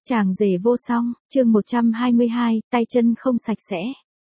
Chàng rể vô song, chương 122, tay chân không sạch sẽ.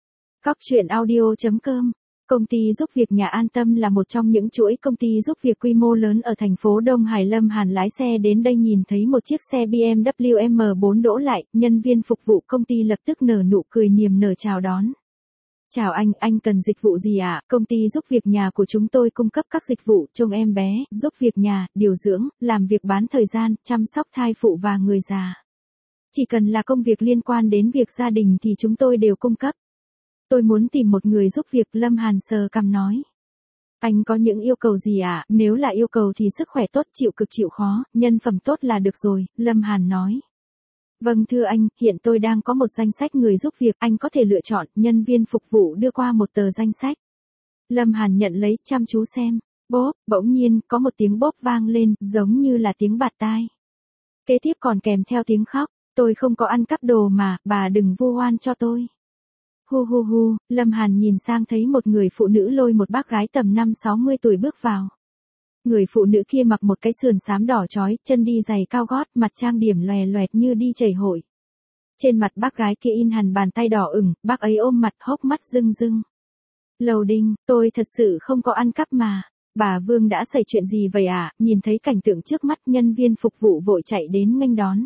Cóc truyện audio.com. Công ty giúp việc nhà An Tâm là một trong những chuỗi công ty giúp việc quy mô lớn ở thành phố Đông Hải. Lâm Hàn lái xe đến đây nhìn thấy một chiếc xe BMW M4 đỗ lại, nhân viên phục vụ công ty lập tức nở nụ cười niềm nở chào đón. Chào anh cần dịch vụ gì ạ? Công ty giúp việc nhà của chúng tôi cung cấp các dịch vụ trông em bé, giúp việc nhà, điều dưỡng, làm việc bán thời gian, chăm sóc thai phụ và người già. Chỉ cần là công việc liên quan đến việc gia đình thì chúng tôi đều cung cấp. Tôi muốn tìm một người giúp việc, Lâm Hàn sờ cằm nói. Anh có những yêu cầu gì ạ? Nếu là yêu cầu thì sức khỏe tốt, chịu cực chịu khó, nhân phẩm tốt là được rồi, Lâm Hàn nói. Vâng thưa anh, hiện tôi đang có một danh sách người giúp việc, anh có thể lựa chọn. Nhân viên phục vụ đưa qua một tờ danh sách. Lâm Hàn nhận lấy, chăm chú xem. Bốp, bỗng nhiên, có một tiếng bốp vang lên, giống như là tiếng bạt tai. Kế tiếp còn kèm theo tiếng khóc. Tôi không có ăn cắp đồ mà, bà đừng vu oan cho tôi. Hu hu hu, Lâm Hàn nhìn sang thấy một người phụ nữ lôi một bác gái tầm 5-60 tuổi bước vào. Người phụ nữ kia mặc một cái sườn xám đỏ chói, chân đi giày cao gót, mặt trang điểm lòe loẹt như đi chảy hội. Trên mặt bác gái kia in hằn bàn tay đỏ ửng, bác ấy ôm mặt hốc mắt rưng rưng. Lầu Đinh, tôi thật sự không có ăn cắp mà. Bà Vương đã xảy chuyện gì vậy ạ? Nhìn thấy cảnh tượng trước mắt, nhân viên phục vụ vội chạy đến nghênh đón.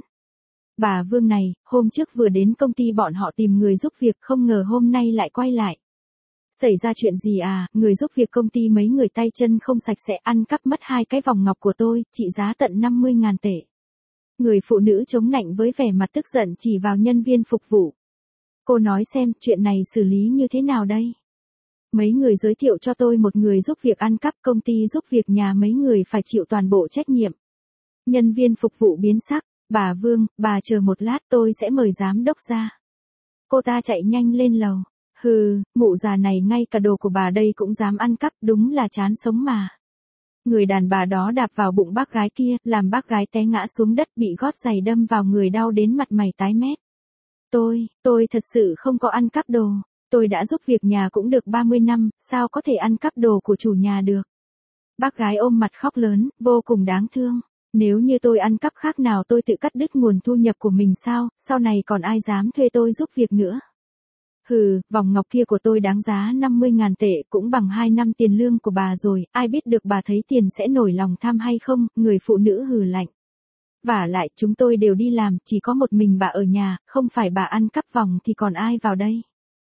Bà Vương này, hôm trước vừa đến công ty bọn họ tìm người giúp việc, không ngờ hôm nay lại quay lại. Xảy ra chuyện gì à? Người giúp việc công ty mấy người tay chân không sạch sẽ ăn cắp mất 2 cái vòng ngọc của tôi, trị giá tận 50.000 tệ. Người phụ nữ chống nạnh với vẻ mặt tức giận chỉ vào nhân viên phục vụ. Cô nói xem, chuyện này xử lý như thế nào đây? Mấy người giới thiệu cho tôi một người giúp việc ăn cắp, công ty giúp việc nhà mấy người phải chịu toàn bộ trách nhiệm. Nhân viên phục vụ biến sắc. Bà Vương, bà chờ một lát, tôi sẽ mời giám đốc ra. Cô ta chạy nhanh lên lầu. Hừ, mụ già này ngay cả đồ của bà đây cũng dám ăn cắp, đúng là chán sống mà. Người đàn bà đó đạp vào bụng bác gái kia, làm bác gái té ngã xuống đất, bị gót giày đâm vào người đau đến mặt mày tái mét. Tôi thật sự không có ăn cắp đồ. Tôi đã giúp việc nhà cũng được 30 năm, sao có thể ăn cắp đồ của chủ nhà được. Bác gái ôm mặt khóc lớn, vô cùng đáng thương. Nếu như tôi ăn cắp khác nào tôi tự cắt đứt nguồn thu nhập của mình sao, sau này còn ai dám thuê tôi giúp việc nữa. Hừ, vòng ngọc kia của tôi đáng giá 50.000 tệ, cũng bằng 2 năm tiền lương của bà rồi, ai biết được bà thấy tiền sẽ nổi lòng tham hay không, người phụ nữ hừ lạnh. Vả lại, chúng tôi đều đi làm, chỉ có một mình bà ở nhà, không phải bà ăn cắp vòng thì còn ai vào đây.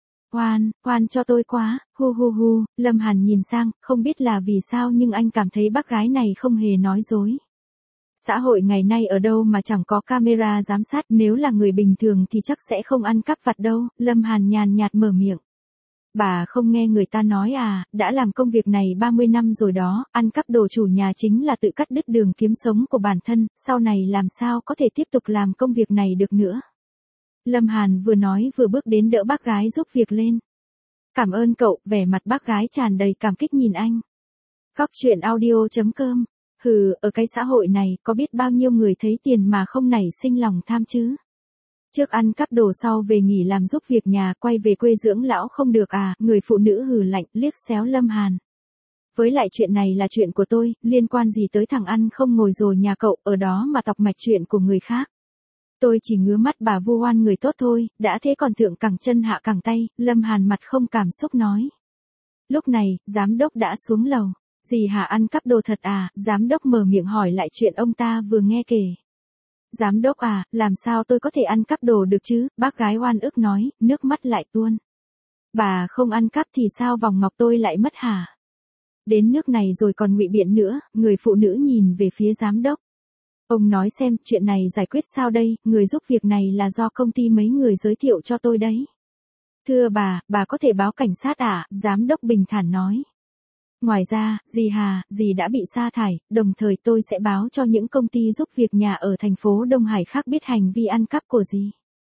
Oan cho tôi quá, hu hu hu, Lâm Hàn nhìn sang, không biết là vì sao nhưng anh cảm thấy bác gái này không hề nói dối. Xã hội ngày nay ở đâu mà chẳng có camera giám sát, nếu là người bình thường thì chắc sẽ không ăn cắp vặt đâu, Lâm Hàn nhàn nhạt mở miệng. Bà không nghe người ta nói à, đã làm công việc này 30 năm rồi đó, ăn cắp đồ chủ nhà chính là tự cắt đứt đường kiếm sống của bản thân, sau này làm sao có thể tiếp tục làm công việc này được nữa. Lâm Hàn vừa nói vừa bước đến đỡ bác gái giúp việc lên. Cảm ơn cậu, vẻ mặt bác gái tràn đầy cảm kích nhìn anh. Cóc truyện audio.com. Hừ, ở cái xã hội này, có biết bao nhiêu người thấy tiền mà không nảy sinh lòng tham chứ? Trước ăn cắp đồ sau về nghỉ làm giúp việc nhà, quay về quê dưỡng lão không được à? Người phụ nữ hừ lạnh, liếc xéo Lâm Hàn. Với lại chuyện này là chuyện của tôi, liên quan gì tới thằng ăn không ngồi rồi nhà cậu, ở đó mà tọc mạch chuyện của người khác. Tôi chỉ ngứa mắt bà vu oan người tốt thôi, đã thế còn thượng cẳng chân hạ cẳng tay, Lâm Hàn mặt không cảm xúc nói. Lúc này, giám đốc đã xuống lầu. Gì hả, ăn cắp đồ thật à? Giám đốc mở miệng hỏi lại chuyện ông ta vừa nghe kể. Giám đốc à, làm sao tôi có thể ăn cắp đồ được chứ? Bác gái oan ức nói, nước mắt lại tuôn. Bà không ăn cắp thì sao vòng ngọc tôi lại mất hả? Đến nước này rồi còn ngụy biện nữa, người phụ nữ nhìn về phía giám đốc. Ông nói xem, chuyện này giải quyết sao đây, người giúp việc này là do công ty mấy người giới thiệu cho tôi đấy. Thưa bà có thể báo cảnh sát à? Giám đốc bình thản nói. Ngoài ra, dì đã bị sa thải, đồng thời tôi sẽ báo cho những công ty giúp việc nhà ở thành phố Đông Hải khác biết hành vi ăn cắp của dì.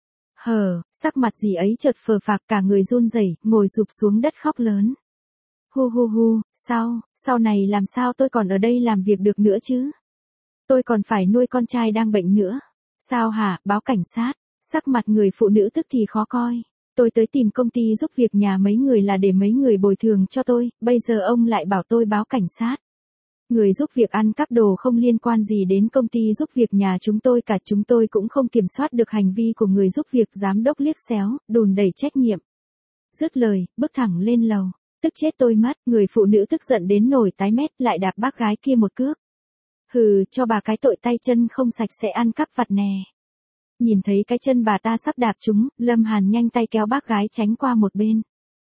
Sắc mặt dì ấy chợt phờ phạc, cả người run rẩy, ngồi sụp xuống đất khóc lớn. Hu hu hu, sau này làm sao tôi còn ở đây làm việc được nữa chứ? Tôi còn phải nuôi con trai đang bệnh nữa. Sao hả, báo cảnh sát? Sắc mặt người phụ nữ tức thì khó coi. Tôi tới tìm công ty giúp việc nhà mấy người là để mấy người bồi thường cho tôi, bây giờ ông lại bảo tôi báo cảnh sát. Người giúp việc ăn cắp đồ không liên quan gì đến công ty giúp việc nhà chúng tôi cả, chúng tôi cũng không kiểm soát được hành vi của người giúp việc. Giám đốc liếc xéo, đùn đẩy trách nhiệm. Dứt lời, bước thẳng lên lầu. Tức chết tôi mất, người phụ nữ tức giận đến nổi tái mét lại đạp bác gái kia một cước. Hừ, cho bà cái tội tay chân không sạch sẽ ăn cắp vặt nè. Nhìn thấy cái chân bà ta sắp đạp chúng, Lâm Hàn nhanh tay kéo bác gái tránh qua một bên.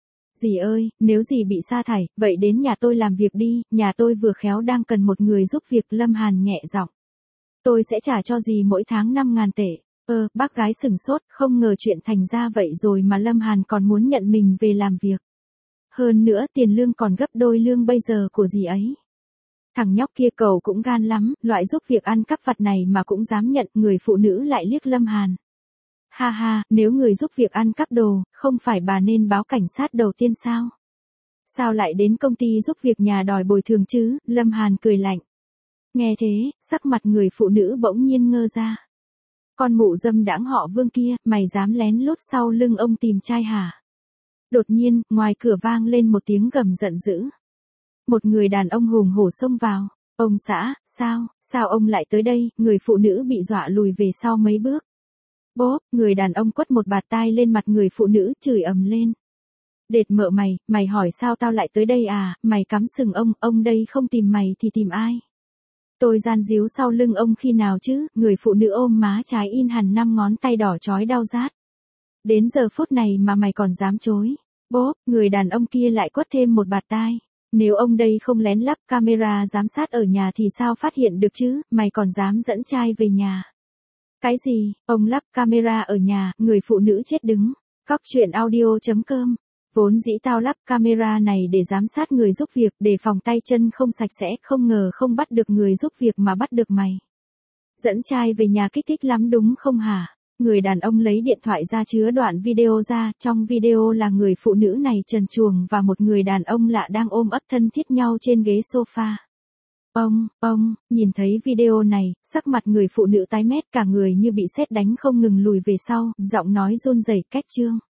Dì ơi, nếu dì bị sa thải, vậy đến nhà tôi làm việc đi, nhà tôi vừa khéo đang cần một người giúp việc. Lâm Hàn nhẹ giọng. Tôi sẽ trả cho dì mỗi tháng 5.000 tệ. Bác gái sừng sốt, không ngờ chuyện thành ra vậy rồi mà Lâm Hàn còn muốn nhận mình về làm việc. Hơn nữa tiền lương còn gấp đôi lương bây giờ của dì ấy. Thằng nhóc kia cậu cũng gan lắm, loại giúp việc ăn cắp vặt này mà cũng dám nhận. Người phụ nữ lại liếc Lâm Hàn. Ha ha, nếu người giúp việc ăn cắp đồ, không phải bà nên báo cảnh sát đầu tiên sao? Sao lại đến công ty giúp việc nhà đòi bồi thường chứ? Lâm Hàn cười lạnh. Nghe thế, sắc mặt người phụ nữ bỗng nhiên ngơ ra. Con mụ dâm đãng họ Vương kia, mày dám lén lút sau lưng ông tìm trai hả? Đột nhiên, ngoài cửa vang lên một tiếng gầm giận dữ. Một người đàn ông hùng hổ xông vào. Ông xã, sao ông lại tới đây? Người phụ nữ bị dọa lùi về sau mấy bước. Bốp, người đàn ông quất một bạt tai lên mặt người phụ nữ, chửi ầm lên. Đệt mợ mày hỏi sao tao lại tới đây à? Mày cắm sừng ông đây không tìm mày thì tìm ai? Tôi gian díu sau lưng ông khi nào chứ? Người phụ nữ ôm má trái in hẳn 5 ngón tay đỏ chói đau rát. Đến giờ phút này mà mày còn dám chối. Bốp, người đàn ông kia lại quất thêm một bạt tai. Nếu ông đây không lén lắp camera giám sát ở nhà thì sao phát hiện được chứ? Mày còn dám dẫn trai về nhà. Cái gì? Ông lắp camera ở nhà? Người phụ nữ chết đứng. Cóc truyện audio.com. Vốn dĩ tao lắp camera này để giám sát người giúp việc, để phòng tay chân không sạch sẽ, không ngờ không bắt được người giúp việc mà bắt được mày. Dẫn trai về nhà kích thích lắm đúng không hả? Người đàn ông lấy điện thoại ra chứa đoạn video ra, trong video là người phụ nữ này trần truồng và một người đàn ông lạ đang ôm ấp thân thiết nhau trên ghế sofa. Nhìn thấy video này, sắc mặt người phụ nữ tái mét, cả người như bị sét đánh không ngừng lùi về sau, giọng nói run rẩy, cách chương.